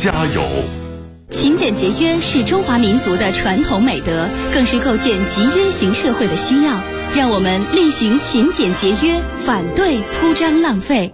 加油。 勤俭节约是中华民族的传统美德，更是构建集约型社会的需要。让我们厉行勤俭节约，反对铺张浪费。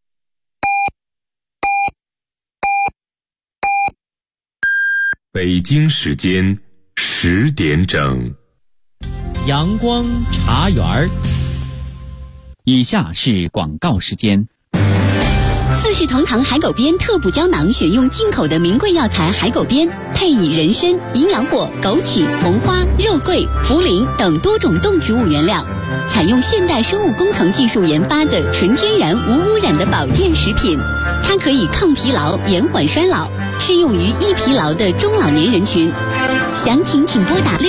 北京时间10点整。 阳光茶园儿。以下是广告时间。 四世同堂海狗鞭特补胶囊选用进口的名贵药材海狗鞭，配以人参、营养果、枸杞、红花、肉桂、茯苓等多种动植物原料，采用现代生物工程技术研发的纯天然无污染的保健食品。它可以抗疲劳、延缓衰老，适用于易疲劳的中老年人群。详情请拨打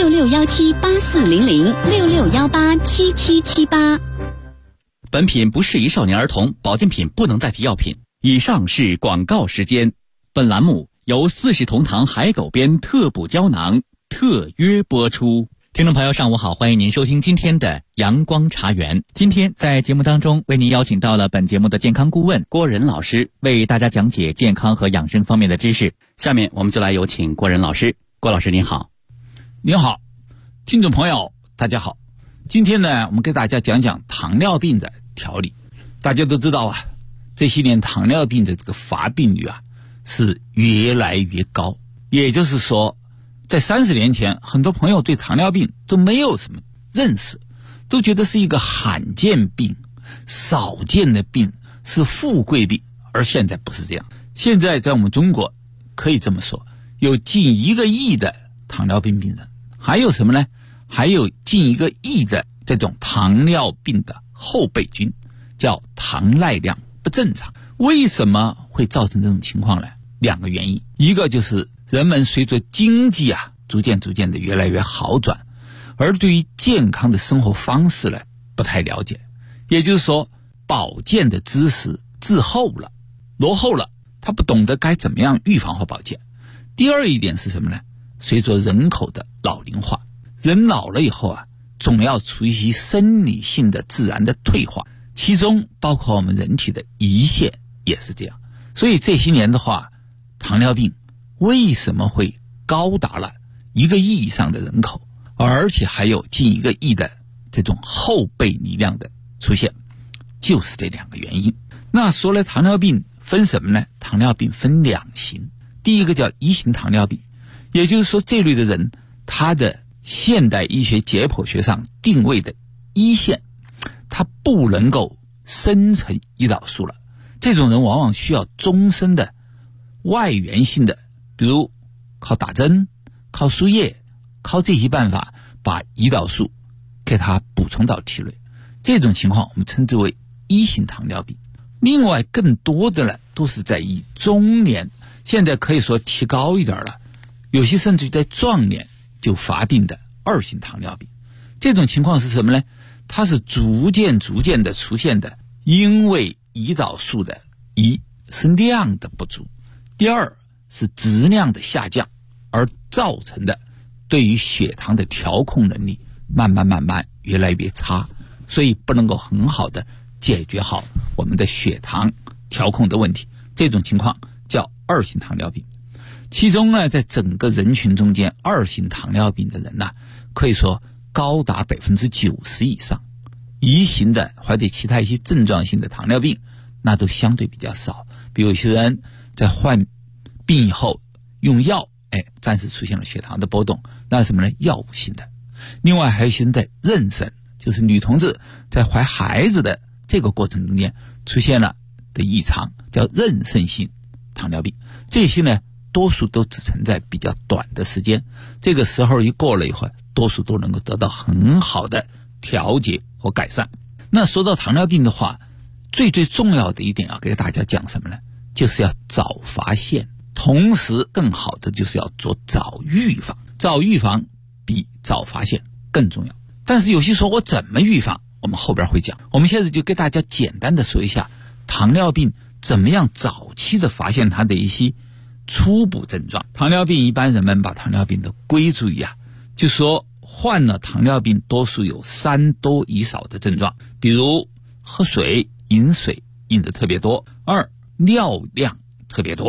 6617840066187778。 本品不适宜少年儿童，保健品不能代替药品。以上是广告时间。本栏目由四世同堂海狗鞭特补胶囊特约播出。听众朋友上午好，欢迎您收听今天的阳光茶园。今天在节目当中为您邀请到了本节目的健康顾问郭仁老师，为大家讲解健康和养生方面的知识。下面我们就来有请郭仁老师。郭老师您好。 您好，听众朋友大家好。今天呢，我们给大家讲讲糖尿病的调理。大家都知道啊，这些年糖尿病的这个发病率啊是越来越高。也就是说，在30年前，很多朋友对糖尿病都没有什么认识，都觉得是一个罕见病、少见的病，是富贵病。而现在不是这样，现在在我们中国可以这么说，有近1个亿的糖尿病病人，还有什么呢？还有近1个亿的这种糖尿病的后备军，叫糖耐量不正常。为什么会造成这种情况呢？2个原因。一个就是人们随着经济啊逐渐的越来越好转，而对于健康的生活方式呢不太了解，也就是说保健的知识滞后了，落后了，他不懂得该怎么样预防和保健。第二一点是什么呢？随着人口的老龄化，人老了以后啊，总要处于一些生理性的自然的退化，其中包括我们人体的胰腺也是这样。所以这些年的话，糖尿病为什么会高达了1个亿以上的人口，而且还有近1个亿的这种后备力量的出现，就是这2个原因。那说来糖尿病分什么呢？糖尿病分2型。第一个叫1型糖尿病，也就是说这类的人，他的现代医学解剖学上定位的胰腺，他不能够生成胰岛素了。这种人往往需要终身的外源性的，比如靠打针、靠输液、靠这些办法把胰岛素给他补充到体内。这种情况我们称之为1型糖尿病。另外更多的呢都是在于中年，现在可以说提高一点了，有些甚至在壮年就发病的2型糖尿病。这种情况是什么呢？它是逐渐的出现的，因为胰岛素的一是量的不足，第二是质量的下降，而造成的对于血糖的调控能力慢慢越来越差，所以不能够很好的解决好我们的血糖调控的问题。这种情况叫2型糖尿病。其中呢，在整个人群中间，2型糖尿病的人呢，可以说高达90%以上。1型的或者其他一些症状性的糖尿病，那都相对比较少。比如有些人在患病以后用药，暂时出现了血糖的波动，那是什么呢？药物性的。另外还有一些人在妊娠，就是女同志在怀孩子的这个过程中间出现了的异常，叫妊娠性糖尿病。这些呢多数都只存在比较短的时间，这个时候一过了以后，多数都能够得到很好的调节和改善。那说到糖尿病的话，最重要的一点要给大家讲什么呢？就是要早发现，同时更好的就是要做早预防。早预防比早发现更重要。但是有些说我怎么预防，我们后边会讲。我们现在就给大家简单的说一下糖尿病怎么样早期的发现它的一些初步症状。糖尿病一般人们把糖尿病的归注于就说患了糖尿病多数有3多1少的症状，比如喝水饮水饮的特别多，2尿量特别多，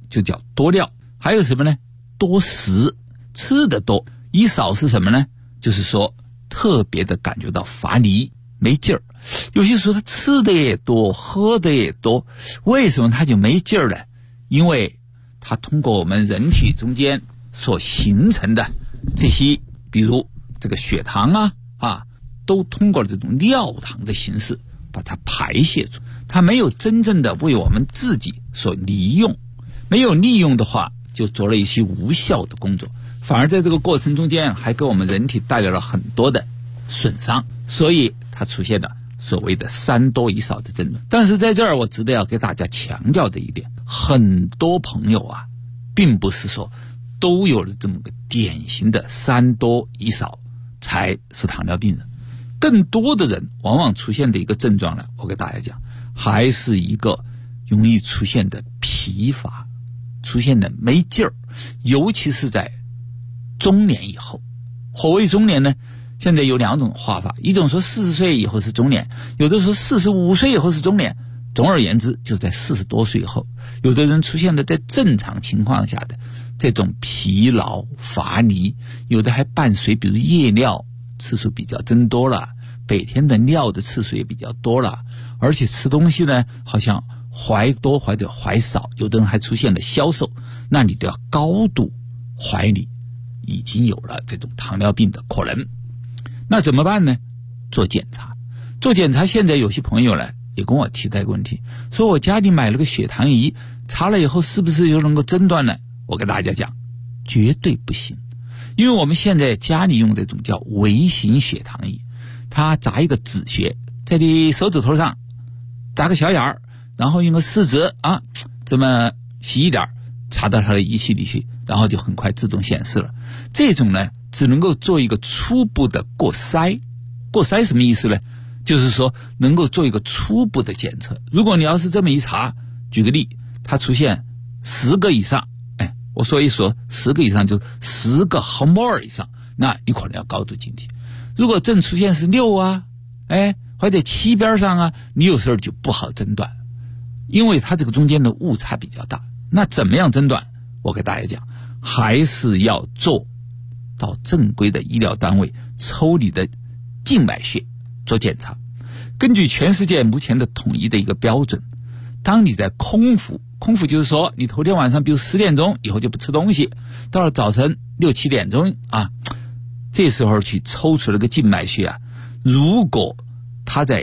就叫多尿。还有什么呢？多食，吃的多。一少是什么呢？就是说特别的感觉到乏力没劲儿。有些时候他吃的也多，喝的也多，为什么他就没劲儿呢？因为他通过我们人体中间所形成的这些，比如这个血糖都通过这种尿糖的形式把它排泄出，它没有真正的为我们自己所利用，没有利用的话就做了一些无效的工作，反而在这个过程中间还给我们人体带来了很多的损伤，所以它出现了所谓的3多1少的症状。但是在这儿我值得要给大家强调的一点，很多朋友并不是说都有了这么个典型的3多1少才是糖尿病人，更多的人往往出现的一个症状呢，我给大家讲，还是一个容易出现的疲乏，出现的没劲儿，尤其是在中年以后。何谓中年呢？现在有2种画法，一种说40岁以后是中年，有的说45岁以后是中年，总而言之就在40多岁以后，有的人出现的在正常情况下的这种疲劳乏力，有的还伴随比如夜尿次数比较增多了，白天的尿的次数也比较多了，而且吃东西呢好像怀多或者怀少，有的人还出现了消瘦，那你都要高度怀疑已经有了这种糖尿病的可能。那怎么办呢？做检查。做检查，现在有些朋友呢也跟我提这个问题，说我家里买了个血糖仪，查了以后是不是就能够诊断呢？我跟大家讲，绝对不行。因为我们现在家里用这种叫微型血糖仪，它扎一个止血，在你手指头上扎个小眼儿，然后用个试纸这么细一点插到它的仪器里去，然后就很快自动显示了。这种呢只能够做一个初步的过筛。过筛什么意思呢？就是说能够做一个初步的检测。如果你要是这么一查，举个例，它出现10个以上，我说一说10个以上就10个毫摩尔以上，那你可能要高度警惕。如果正出现是6或者7边上你有时候就不好诊断，因为它这个中间的误差比较大。那怎么样诊断？我给大家讲，还是要做到正规的医疗单位抽你的静脉血做检查。根据全世界目前的统一的一个标准，当你在空腹就是说你头天晚上比如10点钟以后就不吃东西，到了早晨6、7点钟这时候去抽出了个静脉血如果它在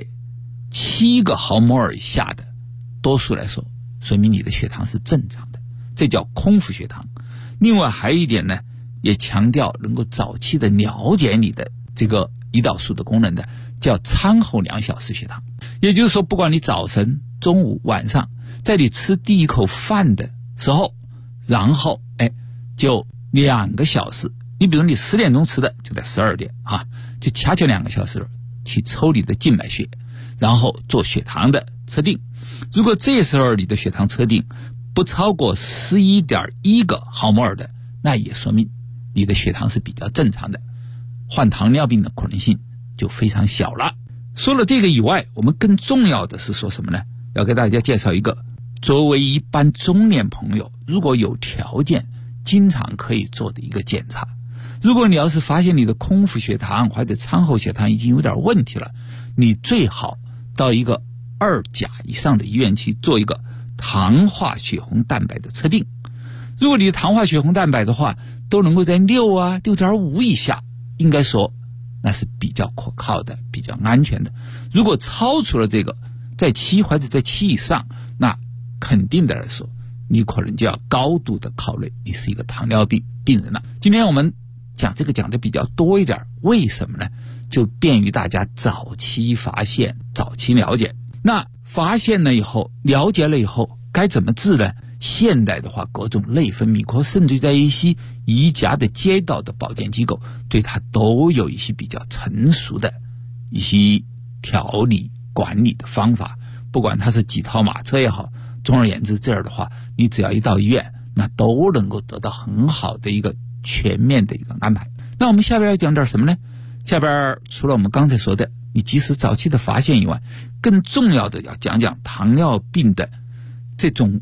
7个毫摩尔以下的，多数来说说明你的血糖是正常的，这叫空腹血糖。另外还有一点呢，也强调能够早期的了解你的这个胰岛素的功能的，叫餐后2小时血糖。也就是说，不管你早晨、中午、晚上，在你吃第一口饭的时候，然后就2个小时，你比如你10点钟吃的，就在12点就恰恰2个小时去抽你的静脉血，然后做血糖的测定。如果这时候你的血糖测定不超过 11.1 个毫摩尔的，那也说明你的血糖是比较正常的，患糖尿病的可能性就非常小了。说了这个以外，我们更重要的是说什么呢？要给大家介绍一个作为一般中年朋友如果有条件经常可以做的一个检查。如果你要是发现你的空腹血糖或者餐后血糖已经有点问题了，你最好到一个2甲以上的医院去做一个糖化血红蛋白的测定。如果你的糖化血红蛋白的话都能够在6 6.5 以下，应该说那是比较可靠的，比较安全的。如果超出了这个，在7或者在7以上，那肯定的来说你可能就要高度的考虑你是一个糖尿病病人了。今天我们讲这个讲的比较多一点，为什么呢？就便于大家早期发现，早期了解。那发现了以后，了解了以后该怎么治呢？现代的话，各种内分泌科甚至在一些宜家的街道的保健机构对它都有一些比较成熟的一些调理管理的方法，不管它是几套马车也好，总而言之这儿的话，你只要一到医院，那都能够得到很好的一个全面的一个安排。那我们下边要讲点什么呢？下边除了我们刚才说的你及时早期的发现以外，更重要的要讲讲糖尿病的这种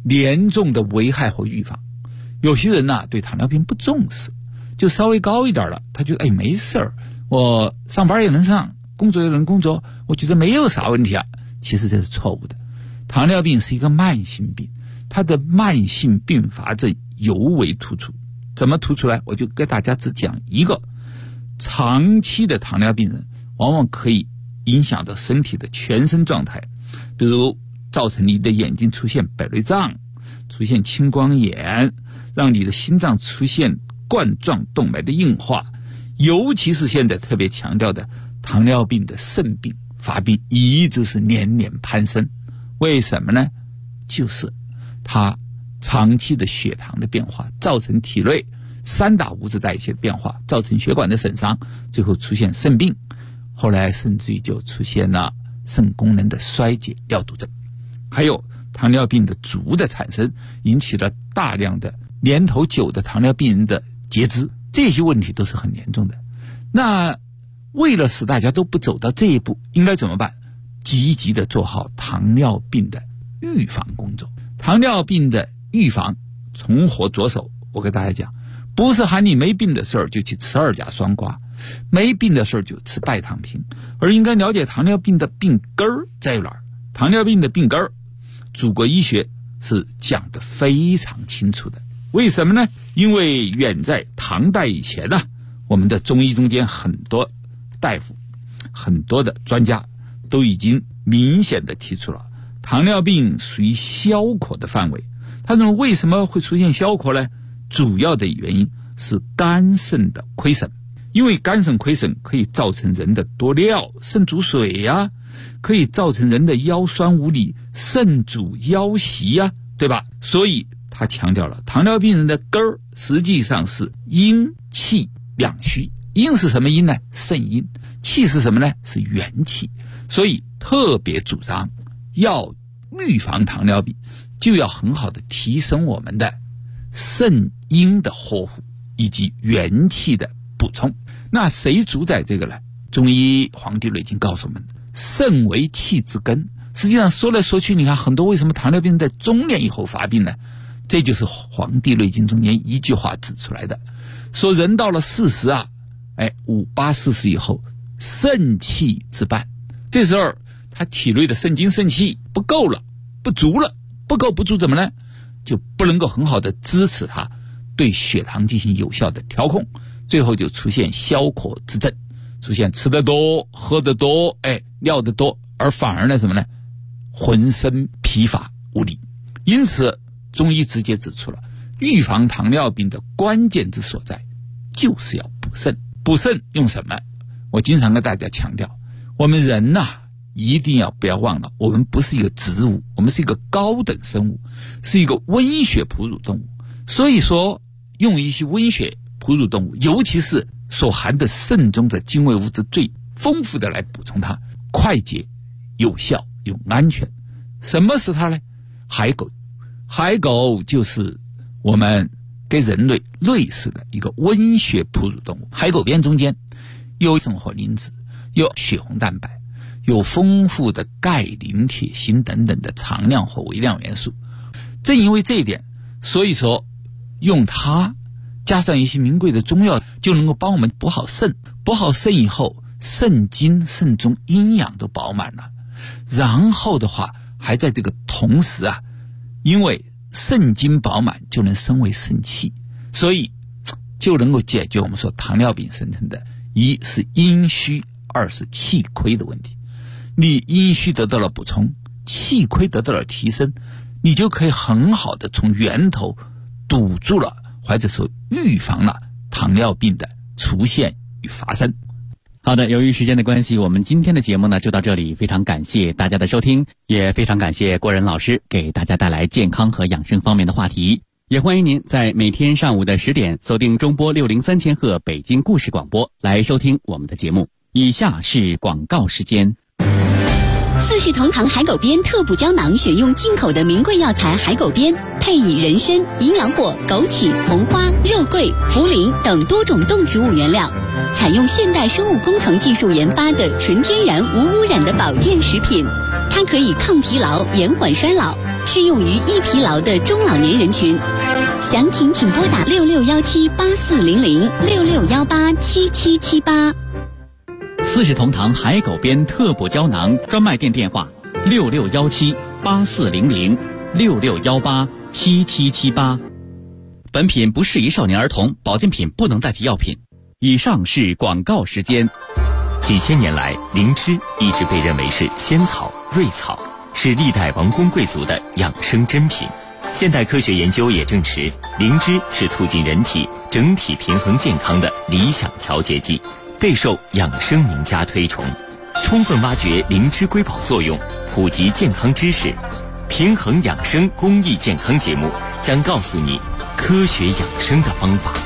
严重的危害和预防。有些人呢对糖尿病不重视，就稍微高一点了，他觉得没事儿，我上班也能上，工作也能工作，我觉得没有啥问题啊。其实这是错误的。糖尿病是一个慢性病，它的慢性并发症尤为突出。怎么突出来？我就给大家只讲一个。长期的糖尿病人往往可以影响到身体的全身状态，比如造成你的眼睛出现白内障，出现青光眼，让你的心脏出现冠状动脉的硬化，尤其是现在特别强调的糖尿病的肾病发病一直是年年攀升。为什么呢？就是它长期的血糖的变化造成体内三大物质代谢的变化，造成血管的损伤，最后出现肾病，后来甚至于就出现了肾功能的衰竭、尿毒症。还有糖尿病的足的产生，引起了大量的年头久的糖尿病人的截肢，这些问题都是很严重的。那为了使大家都不走到这一步，应该怎么办？积极的做好糖尿病的预防工作。糖尿病的预防从何着手？我给大家讲，不是喊你没病的时候就去吃2甲双胍，没病的时候就吃拜糖平，而应该了解糖尿病的病根儿在哪儿。糖尿病的病根儿，祖国医学是讲得非常清楚的。为什么呢？因为远在唐代以前呢，我们的中医中间很多大夫、很多的专家都已经明显的提出了糖尿病属于消渴的范围。他认为为什么会出现消渴呢？主要的原因是肝肾的亏损，因为肝肾亏损可以造成人的多尿，肾主水呀，可以造成人的腰酸无力，肾主腰袭呀，对吧？所以他强调了糖尿病人的根儿实际上是阴气两虚。阴是什么阴呢？肾阴。气是什么呢？是元气。所以特别主张要预防糖尿病，就要很好的提升我们的肾阴的呵护以及元气的补充。那谁主宰这个呢？中医《黄帝内经》告诉我们，肾为气之根。实际上说来说去，你看很多为什么糖尿病在中年以后发病呢？这就是《黄帝内经》中间一句话指出来的，说人到了40啊，58、40以后，肾气之半，这时候他体内的肾精肾气不够了，不足了，不够不足怎么呢？就不能够很好的支持他对血糖进行有效的调控，最后就出现消渴之症，出现吃得多、喝得多、尿得多，而反而呢什么呢？浑身疲乏无力。因此中医直接指出了预防糖尿病的关键之所在就是要补肾。补肾用什么？我经常跟大家强调，我们人一定要不要忘了，我们不是一个植物，我们是一个高等生物，是一个温血哺乳动物。所以说用一些温血哺乳动物，尤其是所含的肾中的精微物质最丰富的来补充它，快捷、有效、又安全。什么是它呢？海狗。海狗就是我们跟人类类似的一个温血哺乳动物。海狗鞭中间有生活磷脂，有血红蛋白，有丰富的钙、磷、铁、锌等等的常量和微量元素。正因为这一点，所以说用它加上一些名贵的中药，就能够帮我们补好肾。补好肾以后，肾精肾中阴阳都饱满了，然后的话还在这个同时因为肾精饱满就能升为肾气，所以就能够解决我们说糖尿病生成的一是阴虚，二是气亏的问题。你阴虚得到了补充，气亏得到了提升，你就可以很好的从源头堵住了，或者说预防了糖尿病的出现与发生。 好的，由于时间的关系，我们今天的节目呢就到这里，非常感谢大家的收听，也非常感谢郭仁老师给大家带来健康和养生方面的话题。也欢迎您在每天上午的10点锁定中波603千赫北京故事广播来收听我们的节目。以下是广告时间。 四世同堂海狗鞭特补胶囊选用进口的名贵药材海狗鞭，配以人参、银狼果、枸杞、红花、肉桂、茯苓等多种动植物原料，采用现代生物工程技术研发的纯天然无污染的保健食品。 它可以抗疲劳、延缓衰老，适用于易疲劳的中老年人群。详情请拨打6617840066187778。 四世同堂海狗鞭特补胶囊专卖店电话6617840066187778。本品不适宜少年儿童，保健品不能代替药品。以上是广告时间。 几千年来，灵芝一直被认为是仙草、瑞草，是历代王公贵族的养生珍品。现代科学研究也证实，灵芝是促进人体整体平衡健康的理想调节剂，备受养生名家推崇。充分挖掘灵芝瑰宝作用，普及健康知识，平衡养生公益健康节目将告诉你科学养生的方法。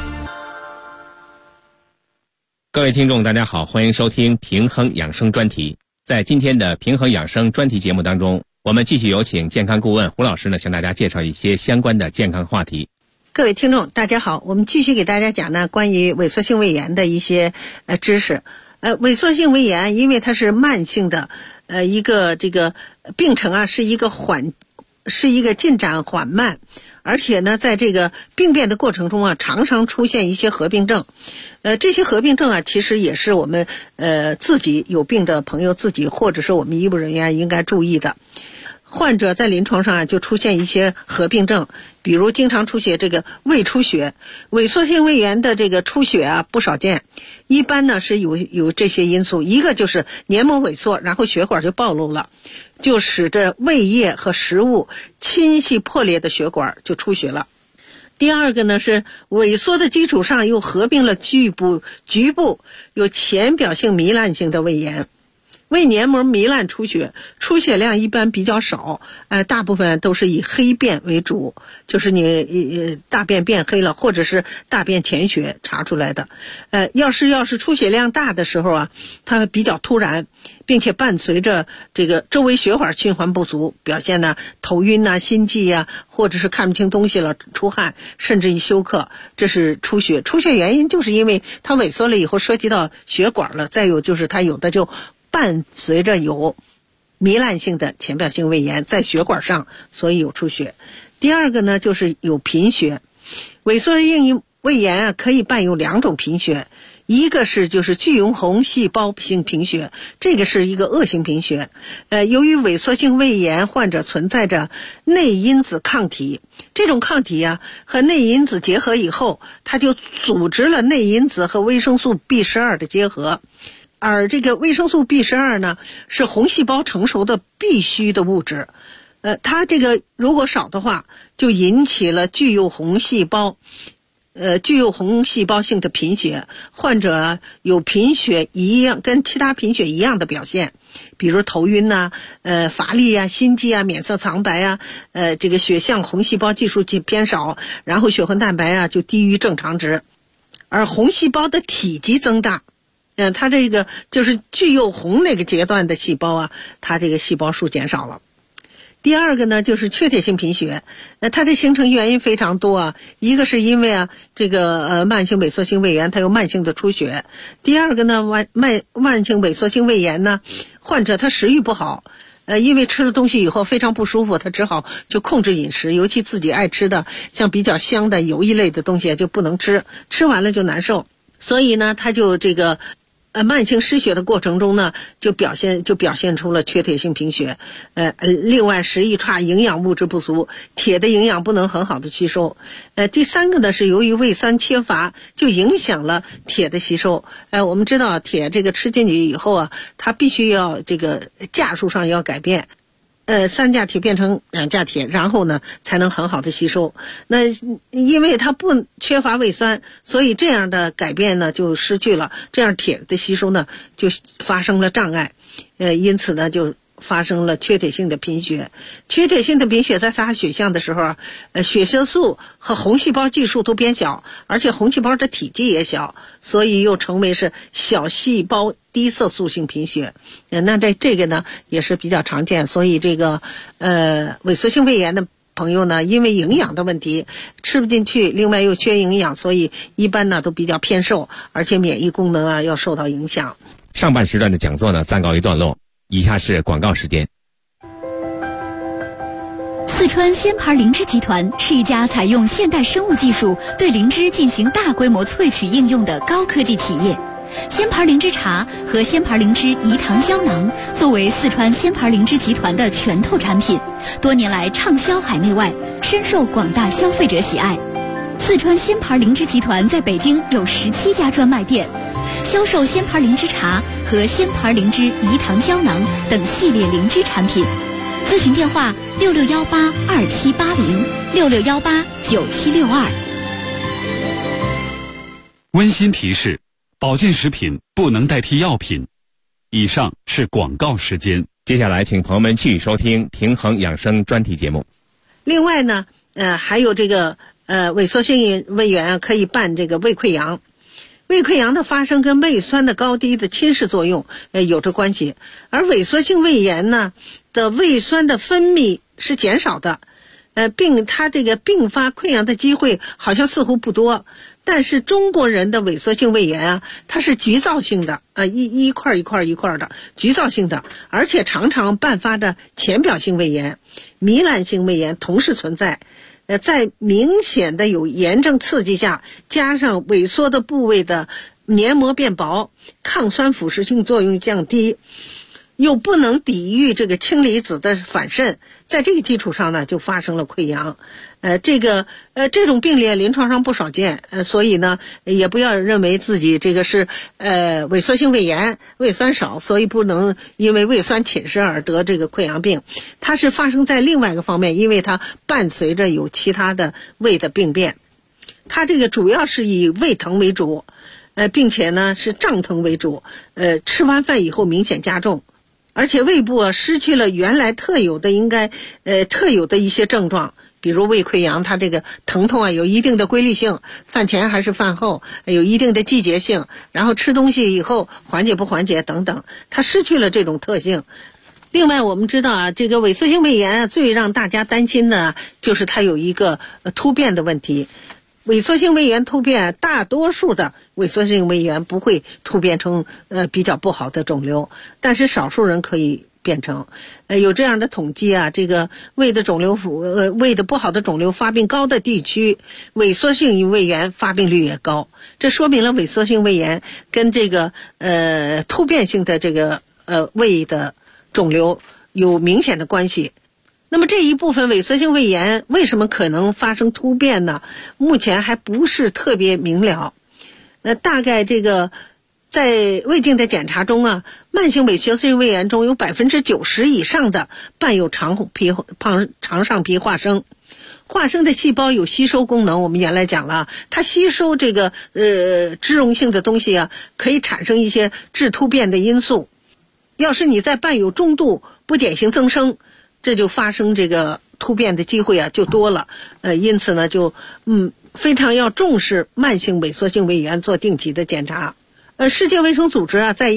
各位听众大家好，欢迎收听平衡养生专题。在今天的平衡养生专题节目当中，我们继续有请健康顾问胡老师呢，向大家介绍一些相关的健康话题。 各位听众大家好，我们继续给大家讲呢关于萎缩性胃炎的一些知识。萎缩性胃炎因为它是慢性的一个这个病程啊，是一个进展缓慢，而且呢在这个病变的过程中啊，常常出现一些合并症。这些合并症啊，其实也是我们自己有病的朋友自己或者是我们医务人员应该注意的。患者在临床上啊就出现一些合并症，比如经常出血这个胃出血。萎缩性胃炎的这个出血啊不少见，一般呢是有这些因素，一个就是黏膜萎缩，然后血管就暴露了，就使得胃液和食物侵袭破裂的血管就出血了。第二个呢是萎缩的基础上又合并了局部有浅表性糜烂性的胃炎。胃黏膜糜烂出血量一般比较少，大部分都是以黑便为主，就是你大便变黑了，或者是大便潜血查出来的。要是出血量大的时候啊，它比较突然，并且伴随着这个周围血管循环不足，表现呢头晕啊、心悸啊，或者是看不清东西了、出汗，甚至于休克，这是出血。出血原因就是因为它萎缩了以后涉及到血管了，再有就是它有的就伴随着有糜烂性的浅表性胃炎在血管上，所以有出血。第二个呢就是有贫血。萎缩性胃炎啊可以伴有两种贫血，一个是就是巨涌红细胞性贫血，这个是一个恶性贫血。由于萎缩性胃炎患者存在着内因子抗体，这种抗体啊和内因子结合以后，它就组织了内因子和维生素 B12 的结合。而这个维生素 B12 呢是红细胞成熟的必须的物质，它这个如果少的话，就引起了具有红细胞性的贫血。患者有贫血一样，跟其他贫血一样的表现，比如头晕呐、乏力啊、心悸啊、脸色苍白啊，这个血象红细胞计数偏少，然后血红蛋白啊就低于正常值，而红细胞的体积增大。它这个就是具有红那个阶段的细胞啊，它这个细胞数减少了。第二个呢就是缺铁性贫血，它的形成原因非常多啊，一个是因为啊这个慢性萎缩性胃炎它有慢性的出血，第二个呢慢性萎缩性胃炎呢，患者他食欲不好，因为吃了东西以后非常不舒服，他只好就控制饮食，尤其自己爱吃的像比较香的油一类的东西就不能吃，吃完了就难受，所以呢他就这个慢性失血的过程中呢，就表现出了缺铁性贫血。另外食欲差，营养物质不足，铁的营养不能很好的吸收。第三个呢是由于胃酸缺乏，就影响了铁的吸收。我们知道铁这个吃进去以后啊，它必须要这个价数上要改变。3价铁变成2价铁，然后呢才能很好的吸收。那因为它不缺乏胃酸，所以这样的改变呢就失去了，这样铁的吸收呢就发生了障碍。因此呢就发生了缺铁性的贫血。缺铁性的贫血在查血象的时候，血色素和红细胞计数都变小，而且红细胞的体积也小，所以又称为是小细胞低色素性贫血。那这个呢也是比较常见，所以这个萎缩性胃炎的朋友呢，因为营养的问题吃不进去，另外又缺营养，所以一般呢都比较偏瘦，而且免疫功能啊要受到影响。 上半时段的讲座呢暂告一段落，以下是广告时间。 四川鲜牌灵芝集团是一家采用现代生物技术对灵芝进行大规模萃取应用的高科技企业。鲜牌灵芝茶和鲜牌灵芝饴糖胶囊作为四川鲜牌灵芝集团的拳头产品，多年来畅销海内外，深受广大消费者喜爱。四川鲜牌灵芝集团在北京有17家专卖店，销售鲜牌灵芝茶和鲜牌灵芝饴糖胶囊等系列灵芝产品。咨询电话6618278066189762。 温馨提示：保健食品不能代替药品。以上是广告时间。 接下来，请朋友们继续收听平衡养生专题节目。 另外呢，还有这个萎缩性胃炎可以伴这个胃溃疡。胃溃疡的发生跟胃酸的高低的侵蚀作用有着关系，而萎缩性胃炎呢的胃酸的分泌是减少的，它这个并发溃疡的机会好像似乎不多。但是中国人的萎缩性胃炎啊，它是局灶性的，一块一块的局灶性的，而且常常伴发着浅表性胃炎、糜烂性胃炎同时存在。在明显的有炎症刺激下，加上萎缩的部位的黏膜变薄，抗酸腐蚀性作用降低，又不能抵御这个氢离子的反渗，在这个基础上呢，就发生了溃疡。这种病例临床上不少见，所以呢，也不要认为自己这个是萎缩性胃炎，胃酸少，所以不能因为胃酸侵蚀而得这个溃疡病。它是发生在另外一个方面，因为它伴随着有其他的胃的病变。它这个主要是以胃疼为主，并且呢是胀疼为主，吃完饭以后明显加重。而且胃部失去了原来特有的一些症状，比如胃溃疡，它这个疼痛有一定的规律性，饭前还是饭后，有一定的季节性，然后吃东西以后缓解不缓解等等，它失去了这种特性。另外我们知道这个萎缩性胃炎最让大家担心的就是它有一个突变的问题。萎缩性胃炎突变，大多数的萎缩性胃炎不会突变成比较不好的肿瘤，但是少数人可以变成。有这样的统计这个胃的不好的肿瘤发病高的地区，萎缩性胃炎发病率也高。这说明了萎缩性胃炎跟这个突变性的这个胃的肿瘤有明显的关系。那么这一部分萎缩性胃炎为什么可能发生突变呢？目前还不是特别明了。大概这个在胃镜的检查中慢性萎缩性胃炎中有 90% 以上的伴有肠上皮化生。化生的细胞有吸收功能，我们原来讲了，它吸收这个脂溶性的东西可以产生一些致突变的因素。要是你在伴有中度不典型增生，这就发生这个突变的机会就多了。因此呢，就非常要重视慢性萎缩性胃炎，做定期的检查。世界卫生组织在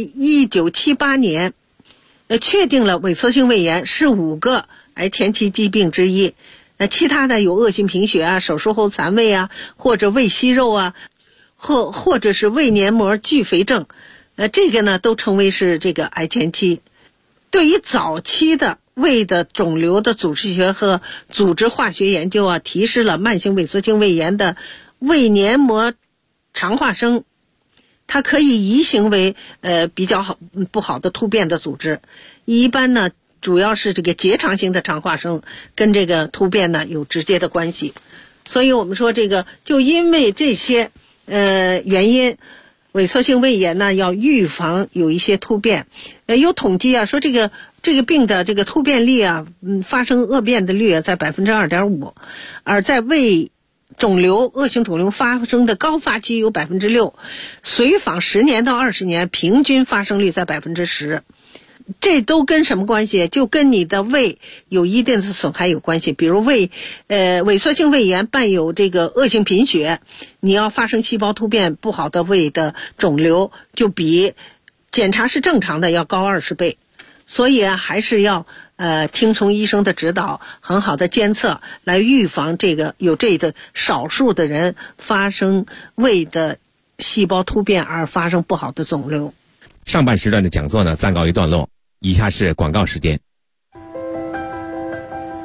1978年确定了萎缩性胃炎是5个癌前期疾病之一。其他的有恶性贫血手术后残胃或者胃息肉或者是胃黏膜巨肥症，这个呢都称为是这个癌前期。对于早期的胃的肿瘤的组织学和组织化学研究提示了慢性萎缩性胃炎的胃黏膜肠化生，它可以移行为比较不好的突变的组织。一般呢主要是这个结肠型的肠化生跟这个突变呢有直接的关系。所以我们说这个就因为这些原因，萎缩性胃炎呢要预防有一些突变。有统计说这个病的这个突变率发生恶变的率在 2.5%， 而在胃肿瘤恶性肿瘤发生的高发期有 6%， 随访10年到20年平均发生率在 10%。这都跟什么关系？就跟你的胃有一定的损害有关系。比如萎缩性胃炎伴有这个恶性贫血，你要发生细胞突变不好的胃的肿瘤，就比检查是正常的要高20倍。所以还是要听从医生的指导，很好的监测，来预防这个有这个少数的人发生胃的细胞突变而发生不好的肿瘤。 上半时段的讲座呢暂告一段落，以下是广告时间。 四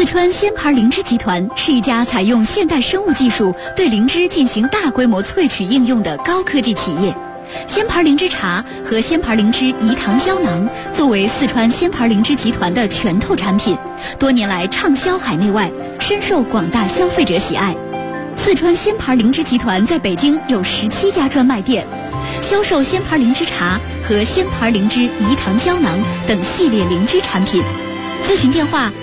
四川仙牌灵芝集团是一家采用现代生物技术对灵芝进行大规模萃取应用的高科技企业。仙牌灵芝茶和仙牌灵芝饴糖胶囊作为四川仙牌灵芝集团的拳头产品，多年来畅销海内外，深受广大消费者喜爱。四川仙牌灵芝集团在北京有17家专卖店，销售仙牌灵芝茶和仙牌灵芝饴糖胶囊等系列灵芝产品。咨询电话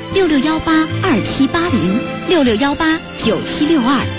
6618278066189762。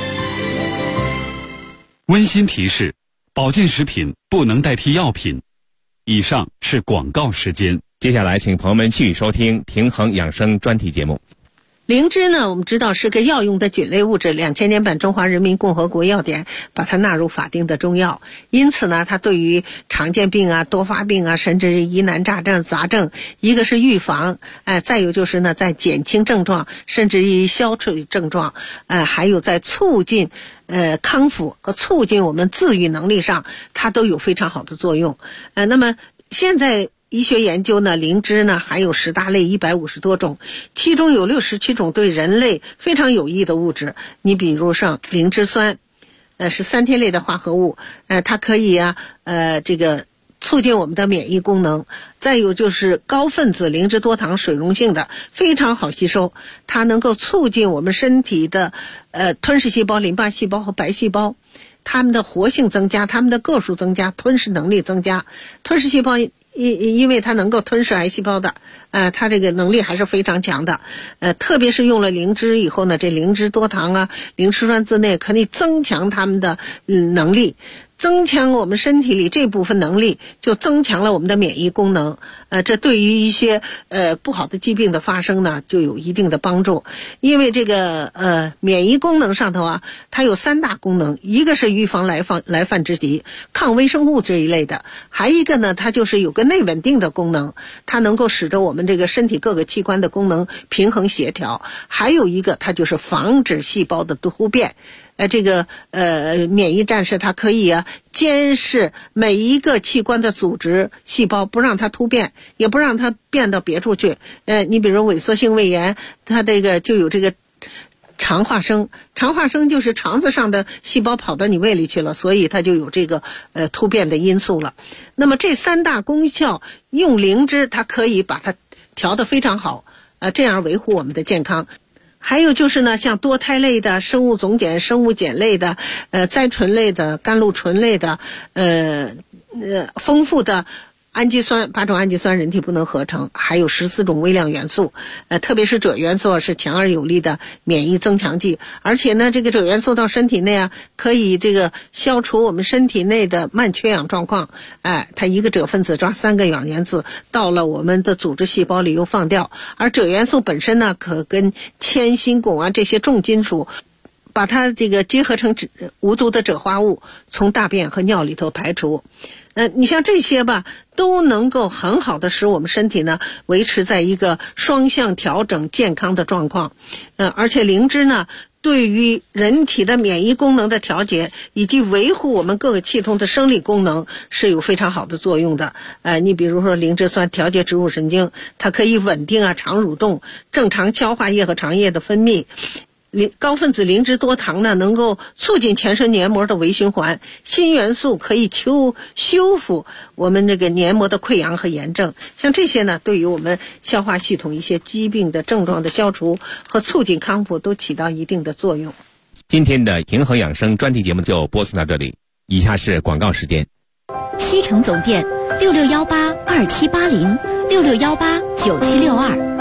温馨提示：保健食品不能代替药品。以上是广告时间。 接下来请朋友们继续收听平衡养生专题节目。 灵芝呢，我们知道是个药用的菌类物质，2000年版中华人民共和国药典把它纳入法定的中药，因此呢，它对于常见病啊、多发病啊，甚至疑难杂症，一个是预防，再有就是呢，在减轻症状，甚至于消除症状，还有在促进康复和促进我们自愈能力上，它都有非常好的作用。那么现在医学研究呢，灵芝呢含有10大类150多种，其中有67种对人类非常有益的物质。你比如像灵芝酸，是3萜类的化合物，它可以促进我们的免疫功能。再有就是高分子灵芝多糖，水溶性的，非常好吸收，它能够促进我们身体的吞噬细胞、淋巴细胞和白细胞，它们的活性增加，它们的个数增加，吞噬能力增加。吞噬细胞因为它能够吞噬癌细胞的，它这个能力还是非常强的。特别是用了灵芝以后呢，这灵芝多糖啊、灵芝酸自内可以增强它们的能力，增强我们身体里这部分能力，就增强了我们的免疫功能。这对于一些不好的疾病的发生呢，就有一定的帮助。因为这个免疫功能上头啊，它有3大功能，一个是预防来犯之敌，抗微生物这一类的，还一个呢，它就是有个内稳定的功能，它能够使得我们这个身体各个器官的功能平衡协调，还有一个它就是防止细胞的突变。免疫战士它可以监视每一个器官的组织细胞，不让它突变，也不让它变到别处去。你比如萎缩性胃炎，它这个就有这个肠化生就是肠子上的细胞跑到你胃里去了，所以它就有这个突变的因素了。那么这3大功效，用灵芝它可以把它调得非常好，这样维护我们的健康。还有就是呢，像多肽类的、生物总碱、生物碱类的、甾醇类的、甘露醇类的，丰富的氨基酸，8种氨基酸人体不能合成，还有14种微量元素，特别是锗元素是强而有力的免疫增强剂，而且呢，这个锗元素到身体内可以这个消除我们身体内的慢缺氧状况。它一个锗分子抓3个氧原子到了我们的组织细胞里又放掉，而锗元素本身呢，可跟铅、锌、汞这些重金属把它这个结合成无毒的锗化物，从大便和尿里头排除。你像这些吧，都能够很好的使我们身体呢维持在一个双向调整健康的状况。而且灵芝呢，对于人体的免疫功能的调节以及维护我们各个系统的生理功能是有非常好的作用的。你比如说灵芝酸调节植物神经，它可以稳定肠蠕动，正常消化液和肠液的分泌。高分子灵芝多糖呢，能够促进全身黏膜的微循环，锌元素可以修复我们这个黏膜的溃疡和炎症。像这些呢，对于我们消化系统一些疾病的症状的消除和促进康复都起到一定的作用。 今天的平衡养生专题节目就播送到这里，以下是广告时间。 西城总店6618278066189762。